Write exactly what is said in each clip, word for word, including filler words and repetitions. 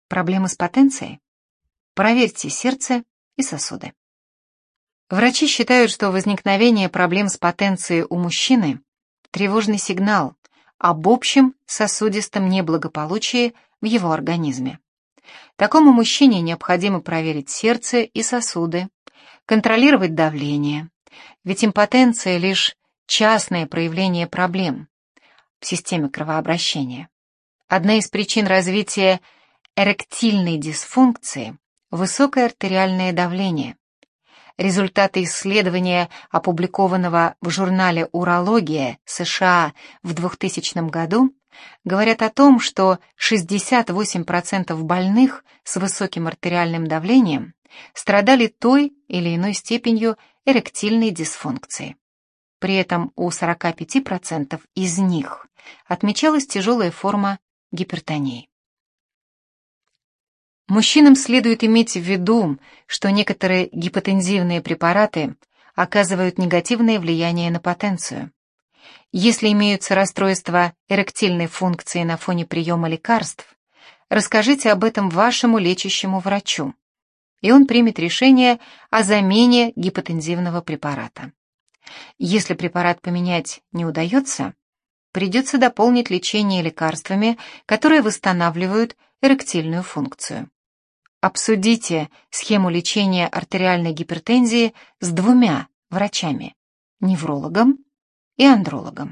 Проблемы с потенцией? Проверьте сердце и сосуды. Врачи считают, что возникновение проблем с потенцией у мужчины – тревожный сигнал об общем сосудистом неблагополучии в его организме. Такому мужчине необходимо проверить сердце и сосуды, контролировать давление, ведь импотенция – лишь частное проявление проблем в системе кровообращения. Одна из причин развития эректильной дисфункции – высокое артериальное давление. Результаты исследования, опубликованного в журнале «Урология» США в двухтысячном году, говорят о том, что шестьдесят восемь процентов больных с высоким артериальным давлением страдали той или иной степенью эректильной дисфункции. При этом у сорок пять процентов из них отмечалась тяжелая форма гипертонии. Мужчинам следует иметь в виду, что некоторые гипотензивные препараты оказывают негативное влияние на потенцию. Если имеются расстройства эректильной функции на фоне приема лекарств, расскажите об этом вашему лечащему врачу, и он примет решение о замене гипотензивного препарата. Если препарат поменять не удается, придется дополнить лечение лекарствами, которые восстанавливают эректильную функцию. Обсудите схему лечения артериальной гипертензии с двумя врачами – неврологом и андрологом.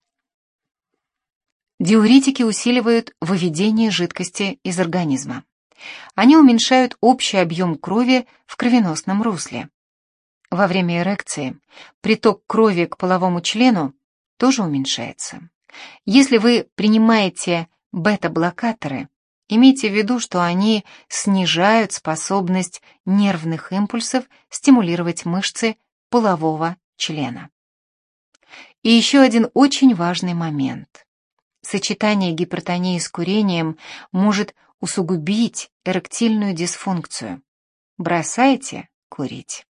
Диуретики усиливают выведение жидкости из организма. Они уменьшают общий объем крови в кровеносном русле. Во время эрекции приток крови к половому члену тоже уменьшается. Если вы принимаете бета-блокаторы, имейте в виду, что они снижают способность нервных импульсов стимулировать мышцы полового члена. И еще один очень важный момент. Сочетание гипертонии с курением может усугубить эректильную дисфункцию. Бросайте курить.